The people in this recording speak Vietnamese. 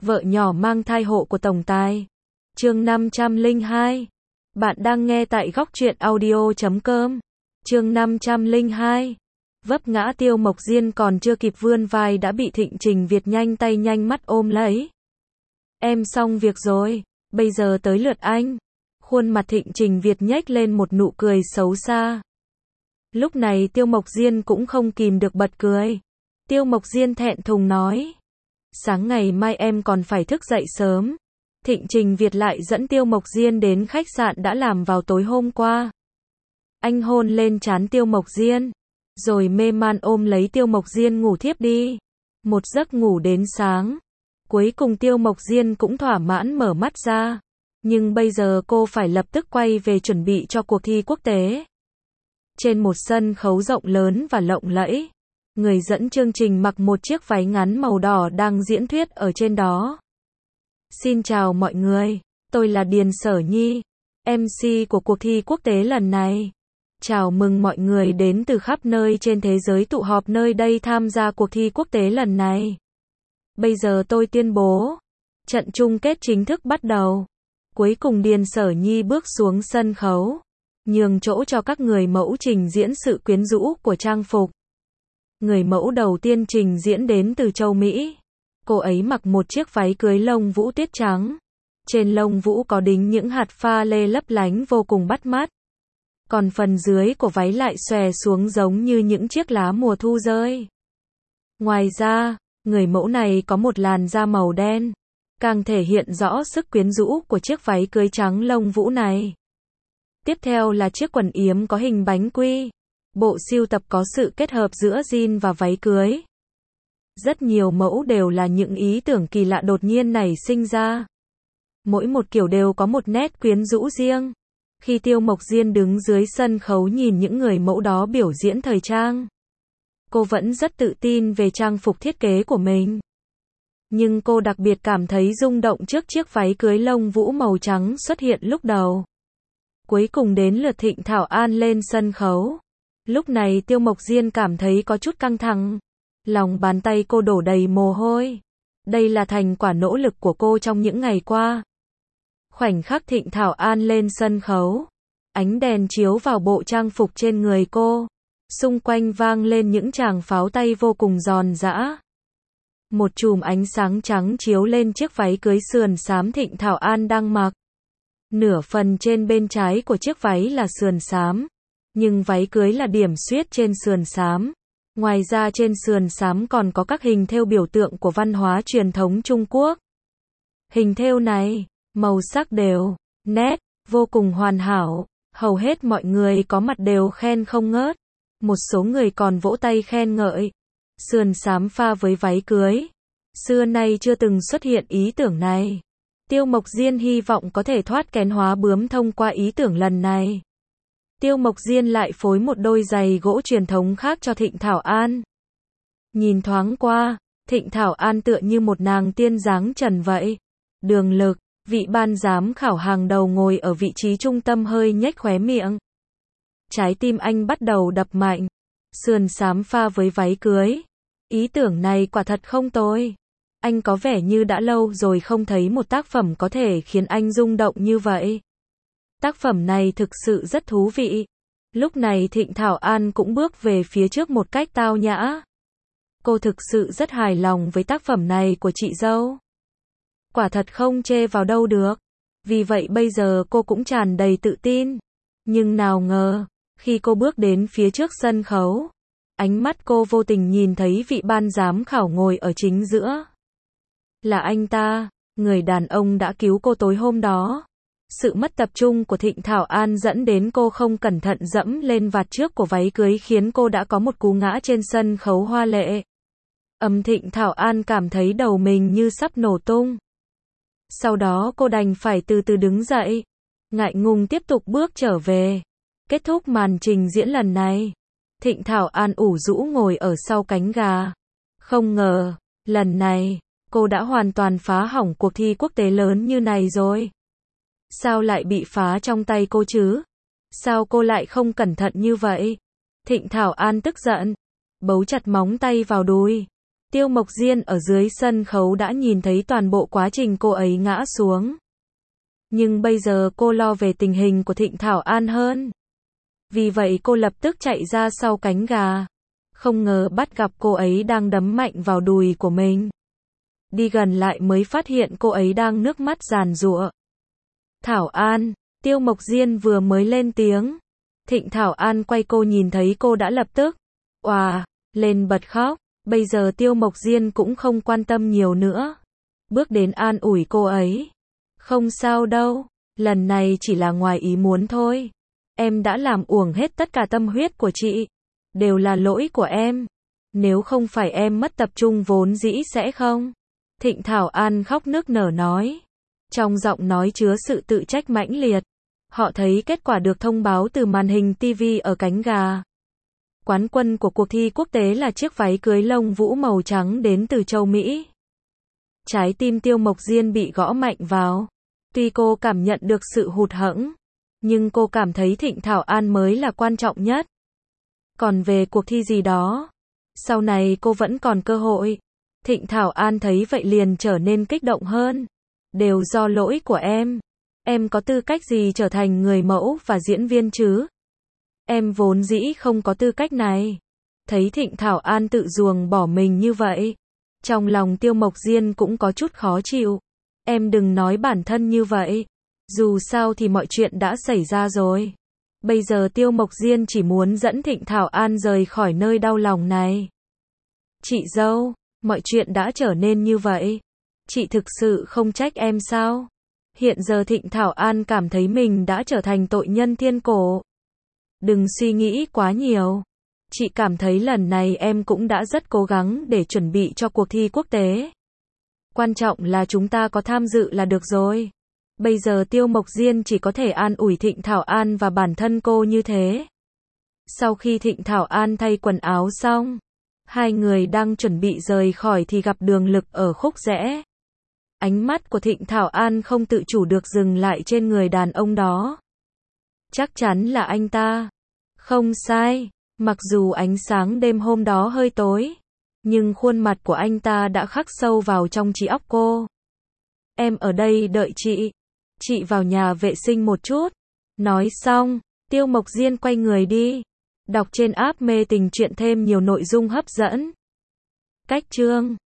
Vợ nhỏ mang thai hộ của tổng tài. Chương 502. Bạn đang nghe tại góc truyện audio.com. Chương 502. Vấp ngã. Tiêu Mộc Diên còn chưa kịp vươn vai đã bị Thịnh Trình Việt nhanh tay nhanh mắt ôm lấy. Em xong việc rồi, bây giờ tới lượt anh. Khuôn mặt Thịnh Trình Việt nhếch lên một nụ cười xấu xa. Lúc này Tiêu Mộc Diên cũng không kìm được bật cười. Tiêu Mộc Diên thẹn thùng nói. Sáng ngày mai em còn phải thức dậy sớm. Thịnh Trình Việt lại dẫn Tiêu Mộc Diên đến khách sạn đã làm vào tối hôm qua. Anh hôn lên trán Tiêu Mộc Diên, rồi mê man ôm lấy Tiêu Mộc Diên ngủ thiếp đi. Một giấc ngủ đến sáng. Cuối cùng Tiêu Mộc Diên cũng thỏa mãn mở mắt ra. Nhưng bây giờ cô phải lập tức quay về chuẩn bị cho cuộc thi quốc tế. Trên một sân khấu rộng lớn và lộng lẫy, người dẫn chương trình mặc một chiếc váy ngắn màu đỏ đang diễn thuyết ở trên đó. Xin chào mọi người, tôi là Điền Sở Nhi, MC của cuộc thi quốc tế lần này. Chào mừng mọi người đến từ khắp nơi trên thế giới tụ họp nơi đây tham gia cuộc thi quốc tế lần này. Bây giờ tôi tuyên bố, trận chung kết chính thức bắt đầu. Cuối cùng Điền Sở Nhi bước xuống sân khấu, nhường chỗ cho các người mẫu trình diễn sự quyến rũ của trang phục. Người mẫu đầu tiên trình diễn đến từ châu Mỹ. Cô ấy mặc một chiếc váy cưới lông vũ tuyết trắng. Trên lông vũ có đính những hạt pha lê lấp lánh vô cùng bắt mắt. Còn phần dưới của váy lại xòe xuống giống như những chiếc lá mùa thu rơi. Ngoài ra, người mẫu này có một làn da màu đen, càng thể hiện rõ sức quyến rũ của chiếc váy cưới trắng lông vũ này. Tiếp theo là chiếc quần yếm có hình bánh quy. Bộ sưu tập có sự kết hợp giữa jean và váy cưới. Rất nhiều mẫu đều là những ý tưởng kỳ lạ đột nhiên nảy sinh ra. Mỗi một kiểu đều có một nét quyến rũ riêng. Khi Tiêu Mộc Diên đứng dưới sân khấu nhìn những người mẫu đó biểu diễn thời trang, cô vẫn rất tự tin về trang phục thiết kế của mình. Nhưng cô đặc biệt cảm thấy rung động trước chiếc váy cưới lông vũ màu trắng xuất hiện lúc đầu. Cuối cùng đến lượt Thịnh Thảo An lên sân khấu. Lúc này Tiêu Mộc Diên cảm thấy có chút căng thẳng. Lòng bàn tay cô đổ đầy mồ hôi. Đây là thành quả nỗ lực của cô trong những ngày qua. Khoảnh khắc Thịnh Thảo An lên sân khấu, ánh đèn chiếu vào bộ trang phục trên người cô. Xung quanh vang lên những tràng pháo tay vô cùng giòn giã. Một chùm ánh sáng trắng chiếu lên chiếc váy cưới sườn xám Thịnh Thảo An đang mặc. Nửa phần trên bên trái của chiếc váy là sườn xám, nhưng váy cưới là điểm xuyết trên sườn xám. Ngoài ra trên sườn xám còn có các hình thêu biểu tượng của văn hóa truyền thống Trung Quốc. Hình thêu này, màu sắc đều, nét, vô cùng hoàn hảo. Hầu hết mọi người có mặt đều khen không ngớt. Một số người còn vỗ tay khen ngợi. Sườn xám pha với váy cưới. Xưa nay chưa từng xuất hiện ý tưởng này. Tiêu Mộc Diên hy vọng có thể thoát kén hóa bướm thông qua ý tưởng lần này. Tiêu Mộc Diên lại phối một đôi giày gỗ truyền thống khác cho Thịnh Thảo An. Nhìn thoáng qua, Thịnh Thảo An tựa như một nàng tiên dáng trần vậy. Đường Lực, vị ban giám khảo hàng đầu ngồi ở vị trí trung tâm hơi nhếch khóe miệng. Trái tim anh bắt đầu đập mạnh. Sườn xám pha với váy cưới. Ý tưởng này quả thật không tồi. Anh có vẻ như đã lâu rồi không thấy một tác phẩm có thể khiến anh rung động như vậy. Tác phẩm này thực sự rất thú vị. Lúc này Thịnh Thảo An cũng bước về phía trước một cách tao nhã. Cô thực sự rất hài lòng với tác phẩm này của chị dâu. Quả thật không chê vào đâu được. Vì vậy bây giờ cô cũng tràn đầy tự tin. Nhưng nào ngờ, khi cô bước đến phía trước sân khấu, ánh mắt cô vô tình nhìn thấy vị ban giám khảo ngồi ở chính giữa. Là anh ta, người đàn ông đã cứu cô tối hôm đó. Sự mất tập trung của Thịnh Thảo An dẫn đến cô không cẩn thận dẫm lên vạt trước của váy cưới khiến cô đã có một cú ngã trên sân khấu hoa lệ. Thịnh Thảo An cảm thấy đầu mình như sắp nổ tung. Sau đó cô đành phải từ từ đứng dậy, ngại ngùng tiếp tục bước trở về. Kết thúc màn trình diễn lần này, Thịnh Thảo An ủ rũ ngồi ở sau cánh gà. Không ngờ, lần này, cô đã hoàn toàn phá hỏng cuộc thi quốc tế lớn như này rồi. Sao lại bị phá trong tay cô chứ? Sao cô lại không cẩn thận như vậy? Thịnh Thảo An tức giận, bấu chặt móng tay vào đùi. Tiêu Mộc Diên ở dưới sân khấu đã nhìn thấy toàn bộ quá trình cô ấy ngã xuống. Nhưng bây giờ cô lo về tình hình của Thịnh Thảo An hơn. Vì vậy cô lập tức chạy ra sau cánh gà. Không ngờ bắt gặp cô ấy đang đấm mạnh vào đùi của mình. Đi gần lại mới phát hiện cô ấy đang nước mắt giàn giụa. Thảo An, Tiêu Mộc Diên vừa mới lên tiếng. Thịnh Thảo An quay cô nhìn thấy cô đã lập tức òa lên bật khóc. Bây giờ Tiêu Mộc Diên cũng không quan tâm nhiều nữa. Bước đến an ủi cô ấy. Không sao đâu, lần này chỉ là ngoài ý muốn thôi. Em đã làm uổng hết tất cả tâm huyết của chị. Đều là lỗi của em. Nếu không phải em mất tập trung vốn dĩ sẽ không. Thịnh Thảo An khóc nức nở nói. Trong giọng nói chứa sự tự trách mãnh liệt. Họ thấy kết quả được thông báo từ màn hình TV ở cánh gà. Quán quân của cuộc thi quốc tế là chiếc váy cưới lông vũ màu trắng đến từ châu Mỹ. Trái tim Tiêu Mộc Diên bị gõ mạnh vào. Tuy cô cảm nhận được sự hụt hẫng, nhưng cô cảm thấy Thịnh Thảo An mới là quan trọng nhất. Còn về cuộc thi gì đó, sau này cô vẫn còn cơ hội. Thịnh Thảo An thấy vậy liền trở nên kích động hơn. Đều do lỗi của em. Em có tư cách gì trở thành người mẫu và diễn viên chứ? Em vốn dĩ không có tư cách này. Thấy Thịnh Thảo An tự ruồng bỏ mình như vậy, trong lòng Tiêu Mộc Diên cũng có chút khó chịu. Em đừng nói bản thân như vậy. Dù sao thì mọi chuyện đã xảy ra rồi. Bây giờ Tiêu Mộc Diên chỉ muốn dẫn Thịnh Thảo An rời khỏi nơi đau lòng này. Chị dâu, mọi chuyện đã trở nên như vậy. Chị thực sự không trách em sao? Hiện giờ Thịnh Thảo An cảm thấy mình đã trở thành tội nhân thiên cổ. Đừng suy nghĩ quá nhiều. Chị cảm thấy lần này em cũng đã rất cố gắng để chuẩn bị cho cuộc thi quốc tế. Quan trọng là chúng ta có tham dự là được rồi. Bây giờ Tiêu Mộc Diên chỉ có thể an ủi Thịnh Thảo An và bản thân cô như thế. Sau khi Thịnh Thảo An thay quần áo xong, hai người đang chuẩn bị rời khỏi thì gặp Đường Lực ở khúc rẽ. Ánh mắt của Thịnh Thảo An không tự chủ được dừng lại trên người đàn ông đó. Chắc chắn là anh ta. Không sai, mặc dù ánh sáng đêm hôm đó hơi tối, nhưng khuôn mặt của anh ta đã khắc sâu vào trong trí óc cô. Em ở đây đợi chị. Chị vào nhà vệ sinh một chút. Nói xong, Tiêu Mộc Diên quay người đi. Đọc trên app Mê Tình Truyện thêm nhiều nội dung hấp dẫn. Cách chương